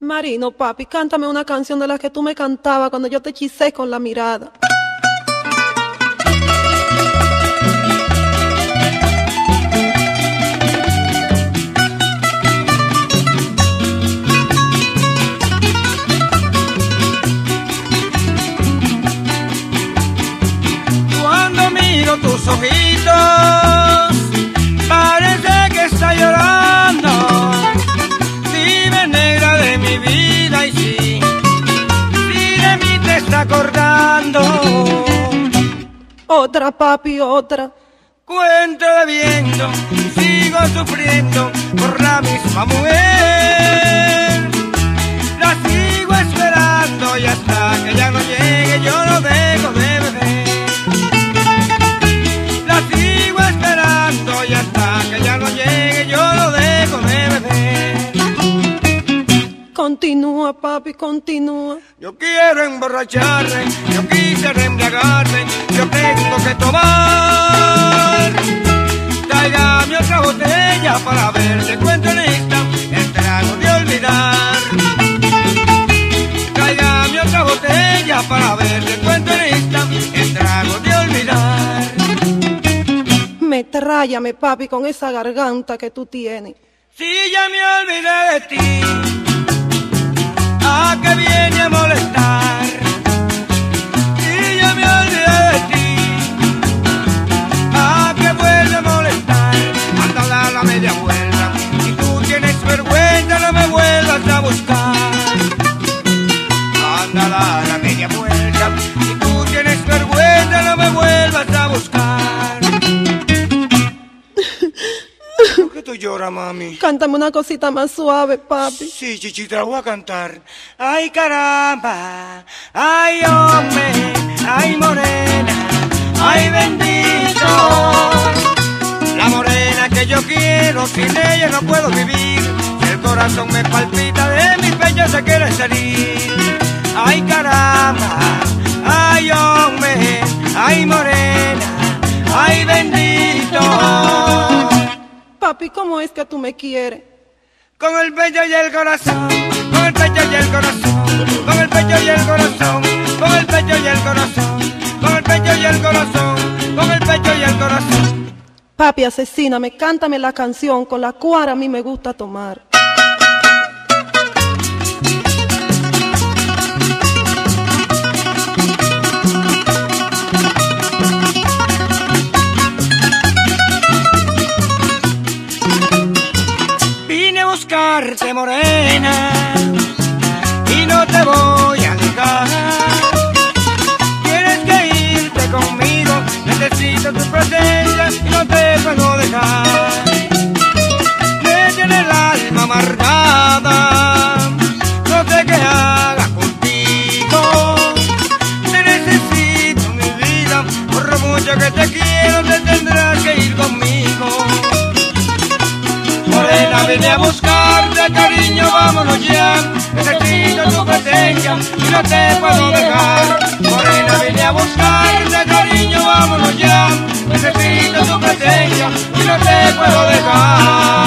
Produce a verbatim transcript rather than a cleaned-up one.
Marino, papi, cántame una canción de las que tú me cantabas cuando yo te hechicé con la mirada. Cuando miro tus ojitos, parece que está llorando. Dime, negra de mi vida, y sí, sí de mí te está acordando. Otra, papi, otra. Cuento bebiendo, sigo sufriendo por la misma mujer. La sigo esperando y hasta que ya no llegue yo no dejo de beber. La sigo esperando y hasta que ya no llegue yo no dejo de beber. Continúa, papi, continúa. Yo quiero emborracharme, yo quisiera embriagarme, yo tengo que tomar. Tráigame otra botella para ver si encuentro en esta el trago de olvidar. Tráigame otra botella para ver si encuentro en esta el trago de olvidar. Metráyame, papi, con esa garganta que tú tienes. Si ya me olvidé de ti, ¿a qué viene a molestar? Si ya me olvidé de ti, ¿a qué vuelve a molestar? Anda a dar la media vuelta, si tú tienes vergüenza no me vuelvas a buscar. Anda a dar la media vuelta, si tú tienes vergüenza no me vuelvas a buscar. ¿Por qué tú lloras, mami? Cántame una cosita más suave, papi. Sí, Chichi, te la voy a cantar. Ay, caramba, ay, hombre, ay, morena, ay, bendito. La morena que yo quiero, sin ella no puedo vivir. El corazón me palpita, de mi pecho se quiere salir. Ay, caramba, ay, hombre, ay, morena, ay, bendito. Papi, ¿cómo es que tú me quieres? Con el pecho y el corazón, con el pecho y el corazón, con el pecho y el corazón, con el pecho y el corazón, con el pecho y el corazón, con el pecho y el corazón. Papi, asesíname, cántame la canción con la cual a mí me gusta tomar. Buscarte, morena, y no te voy a dejar. Tienes que irte conmigo, necesito tu presencia y no te puedo dejar. Me tiene el alma amargada, no sé qué haga contigo. Te necesito, mi vida, por lo mucho que te quiero, te tendrás que ir conmigo. Morena, vine a buscarte, cariño, vámonos ya. Necesito tu presencia y no te puedo dejar. Morena, vine a buscarte, cariño, vámonos ya. Necesito tu presencia y no te puedo dejar.